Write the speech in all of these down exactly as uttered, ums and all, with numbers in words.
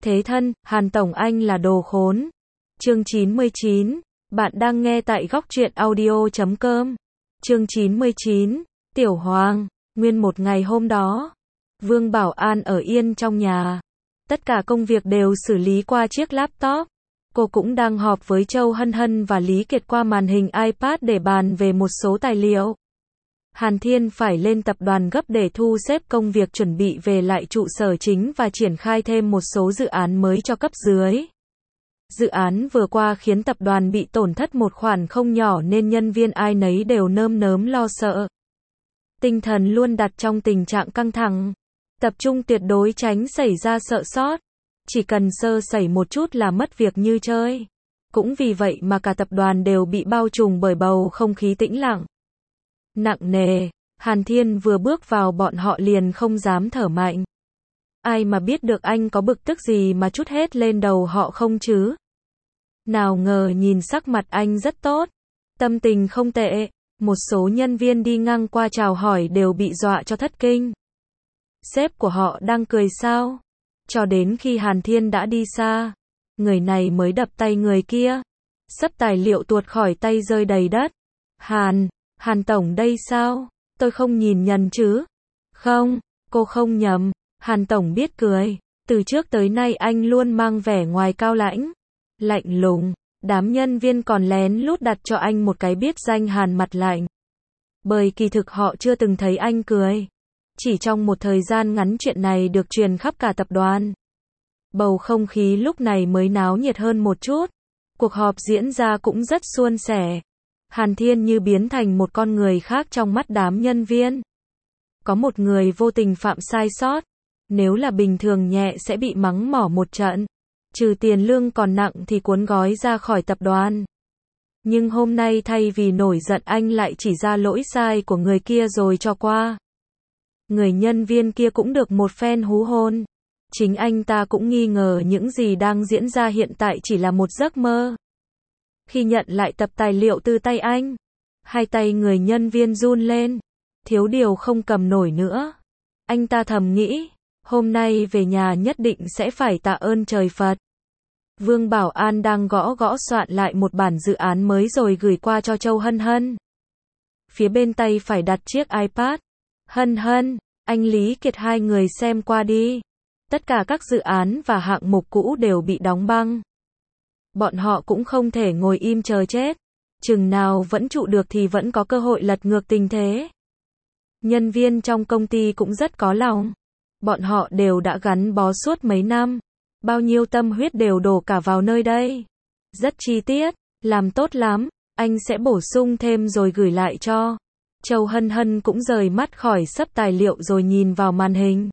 Thế thân, Hàn Tổng anh là đồ khốn. Chương chín mươi chín. Bạn đang nghe tại góc truyện audio chấm com. Chương chín mươi chín. Tiểu Hoàng. Nguyên một ngày hôm đó, Vương Bảo An ở yên trong nhà. Tất cả công việc đều xử lý qua chiếc laptop. Cô cũng đang họp với Châu Hân Hân và Lý Kiệt qua màn hình iPad để bàn về một số tài liệu. Hàn Thiên phải lên tập đoàn gấp để thu xếp công việc chuẩn bị về lại trụ sở chính và triển khai thêm một số dự án mới cho cấp dưới. Dự án vừa qua khiến tập đoàn bị tổn thất một khoản không nhỏ nên nhân viên ai nấy đều nơm nớm lo sợ. Tinh thần luôn đặt trong tình trạng căng thẳng, tập trung tuyệt đối tránh xảy ra sợ sót. Chỉ cần sơ sẩy một chút là mất việc như chơi. Cũng vì vậy mà cả tập đoàn đều bị bao trùm bởi bầu không khí tĩnh lặng, nặng nề. Hàn Thiên vừa bước vào bọn họ liền không dám thở mạnh. Ai mà biết được anh có bực tức gì mà trút hết lên đầu họ không chứ? Nào ngờ nhìn sắc mặt anh rất tốt, tâm tình không tệ. Một số nhân viên đi ngang qua chào hỏi đều bị dọa cho thất kinh. Sếp của họ đang cười sao? Cho đến khi Hàn Thiên đã đi xa, người này mới đập tay người kia. Sấp tài liệu tuột khỏi tay rơi đầy đất. Hàn, Hàn Tổng đây sao? Tôi không nhìn nhầm chứ? Không, cô không nhầm. Hàn Tổng biết cười. Từ trước tới nay anh luôn mang vẻ ngoài cao lãnh, lạnh lùng. Đám nhân viên còn lén lút đặt cho anh một cái biệt danh Hàn mặt lạnh. Bởi kỳ thực họ chưa từng thấy anh cười. Chỉ trong một thời gian ngắn chuyện này được truyền khắp cả tập đoàn. Bầu không khí lúc này mới náo nhiệt hơn một chút. Cuộc họp diễn ra cũng rất suôn sẻ. Hàn Thiên như biến thành một con người khác trong mắt đám nhân viên. Có một người vô tình phạm sai sót, nếu là bình thường nhẹ sẽ bị mắng mỏ một trận, trừ tiền lương còn nặng thì cuốn gói ra khỏi tập đoàn. Nhưng hôm nay thay vì nổi giận anh lại chỉ ra lỗi sai của người kia rồi cho qua. Người nhân viên kia cũng được một phen hú hồn. Chính anh ta cũng nghi ngờ những gì đang diễn ra hiện tại chỉ là một giấc mơ. Khi nhận lại tập tài liệu từ tay anh, hai tay người nhân viên run lên, thiếu điều không cầm nổi nữa. Anh ta thầm nghĩ, hôm nay về nhà nhất định sẽ phải tạ ơn trời Phật. Vương Bảo An đang gõ gõ soạn lại một bản dự án mới rồi gửi qua cho Châu Hân Hân. Phía bên tay phải đặt chiếc iPad. Hân Hân, anh Lý Kiệt hai người xem qua đi. Tất cả các dự án và hạng mục cũ đều bị đóng băng. Bọn họ cũng không thể ngồi im chờ chết. Chừng nào vẫn trụ được thì vẫn có cơ hội lật ngược tình thế. Nhân viên trong công ty cũng rất có lòng. Bọn họ đều đã gắn bó suốt mấy năm. Bao nhiêu tâm huyết đều đổ cả vào nơi đây. Rất chi tiết, làm tốt lắm, anh sẽ bổ sung thêm rồi gửi lại cho. Châu Hân Hân cũng rời mắt khỏi sấp tài liệu rồi nhìn vào màn hình.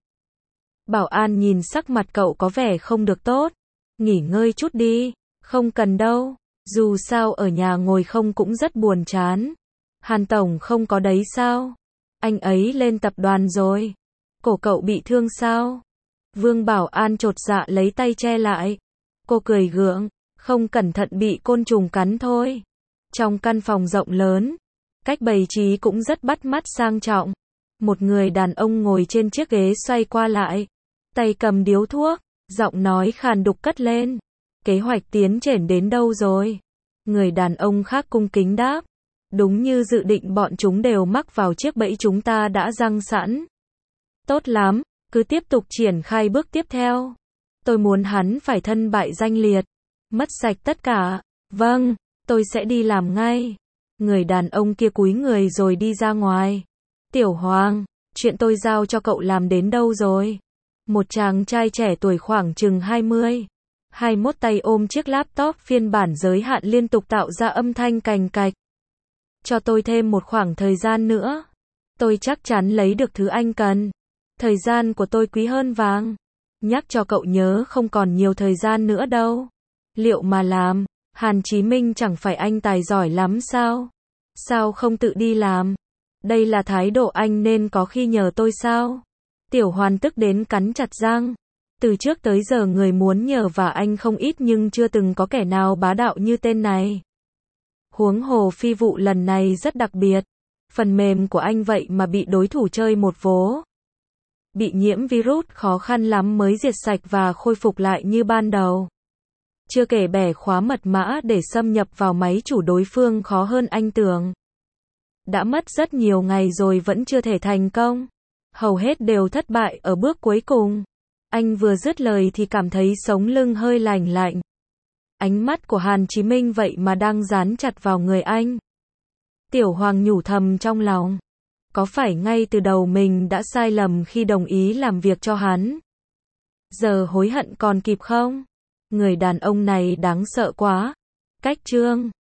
Bảo An nhìn sắc mặt cậu có vẻ không được tốt. Nghỉ ngơi chút đi. Không cần đâu. Dù sao ở nhà ngồi không cũng rất buồn chán. Hàn Tổng không có đấy sao? Anh ấy lên tập đoàn rồi. Cổ cậu bị thương sao? Vương Bảo An chột dạ lấy tay che lại. Cô cười gượng. Không cẩn thận bị côn trùng cắn thôi. Trong căn phòng rộng lớn, cách bày trí cũng rất bắt mắt sang trọng. Một người đàn ông ngồi trên chiếc ghế xoay qua lại, tay cầm điếu thuốc, giọng nói khàn đục cất lên. Kế hoạch tiến triển đến đâu rồi? Người đàn ông khác cung kính đáp. Đúng như dự định bọn chúng đều mắc vào chiếc bẫy chúng ta đã răng sẵn. Tốt lắm, cứ tiếp tục triển khai bước tiếp theo. Tôi muốn hắn phải thân bại danh liệt, mất sạch tất cả. Vâng, tôi sẽ đi làm ngay. Người đàn ông kia cúi người rồi đi ra ngoài. Tiểu Hoàng, chuyện tôi giao cho cậu làm đến đâu rồi? Một chàng trai trẻ tuổi khoảng chừng hai mươi, hai mươi mốt tay ôm chiếc laptop phiên bản giới hạn liên tục tạo ra âm thanh cành cạch. Cho tôi thêm một khoảng thời gian nữa. Tôi chắc chắn lấy được thứ anh cần. Thời gian của tôi quý hơn vàng. Nhắc cho cậu nhớ không còn nhiều thời gian nữa đâu. Liệu mà làm, Hàn Chí Minh chẳng phải anh tài giỏi lắm sao? Sao không tự đi làm? Đây là thái độ anh nên có khi nhờ tôi sao? Tiểu Hoàn tức đến cắn chặt răng. Từ trước tới giờ người muốn nhờ và anh không ít nhưng chưa từng có kẻ nào bá đạo như tên này. Huống hồ phi vụ lần này rất đặc biệt. Phần mềm của anh vậy mà bị đối thủ chơi một vố. bị nhiễm virus khó khăn lắm mới diệt sạch và khôi phục lại như ban đầu. Chưa kể bẻ khóa mật mã để xâm nhập vào máy chủ đối phương khó hơn anh tưởng. Đã mất rất nhiều ngày rồi vẫn chưa thể thành công. Hầu hết đều thất bại ở bước cuối cùng. Anh vừa dứt lời thì cảm thấy sống lưng hơi lạnh lạnh. Ánh mắt của Hàn Chí Minh vậy mà đang dán chặt vào người anh. Tiểu Hoàng nhủ thầm trong lòng. Có phải ngay từ đầu mình đã sai lầm khi đồng ý làm việc cho hắn? Giờ hối hận còn kịp không? Người đàn ông này đáng sợ quá. Cách chương